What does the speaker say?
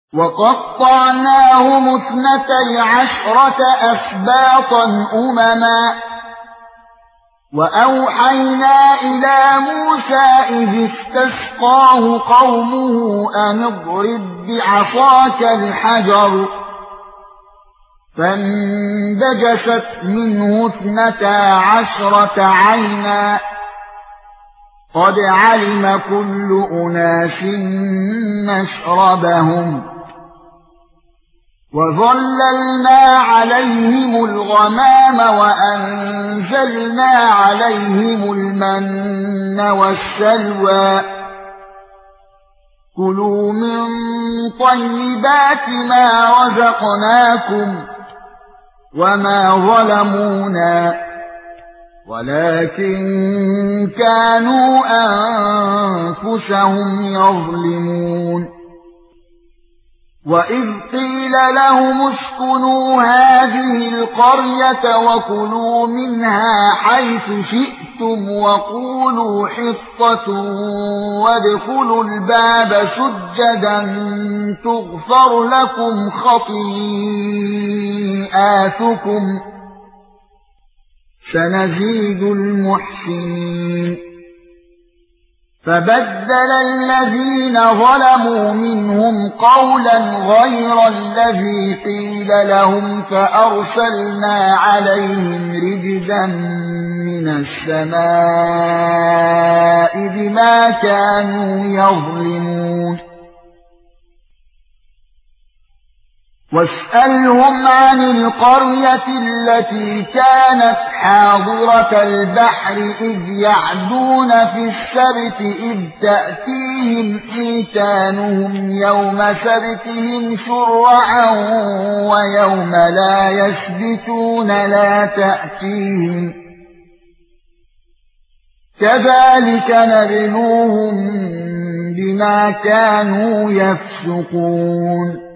وَقَطَّعْنَاهُمُ 12 أسباطا أُمَمًا وَأَوْحَيْنَا إِلَى مُوسَى إِذِ اسْتَسْقَاهُ قَوْمُهُ أَنِ اضْرِب بِّعَصَاكَ الْحَجَرَ فَانبَجَسَتْ مِنْهُ 12 عَيْنًا قَدْ عَلِمَ كُلُّ أُنَاسٍ مَّشْرَبَهُمْ وَظَلَّلْنَا عَلَيْهِمُ الْغَمَامَ وَأَنزَلْنَا عَلَيْهِمُ الْمَنَّ وَالسَّلْوَىٰ كُلُوا مِن طَيِّبَاتِ مَا رَزَقْنَاكُمْ وَمَا ظَلَمُونَا وَلَكِن كَانُوا أَنفُسَهُمْ يَظْلِمُونَ وَإِذْ قِيلَ لَهُمُ اسْكُنُوا هَٰذِهِ الْقَرْيَةَ وَكُلُوا مِنْهَا حَيْثُ شِئْتُمْ وَقُولُوا حِطَّةٌ وَادْخُلُوا الْبَابَ سُجَّدًا تُغْفَرْ لَكُمْ خَطِيئَاتُكُمْ سَنَزِيدُ الْمُحْسِنِينَ فَبَدَّلَ الَّذِينَ ظَلَمُوا مِنْهُمْ قَوْلًا غَيْرَ الَّذِي قِيلَ لَهُمْ فَأَرْسَلْنَا عَلَيْهِمْ رِجْزًا مِّنَ السَّمَاءِ بِمَا كَانُوا يَظْلِمُونَ وَاسْأَلْهُمْ عَنِ الْقَرْيَةِ الَّتِي كَانَتْ حَاضِرَةَ الْبَحْرِ إِذْ يَعْدُونَ فِي السَّبْتِ إِذْ تَأْتِيهِمْ حِيتَانُهُمْ يَوْمَ سَبْتِهِمْ شُرَّعًا وَيَوْمَ لَا يَسْبِتُونَ لَا تَأْتِيهِمْ كَذَلِكَ نَبْلُوهُم بِمَا كَانُوا يَفْسُقُونَ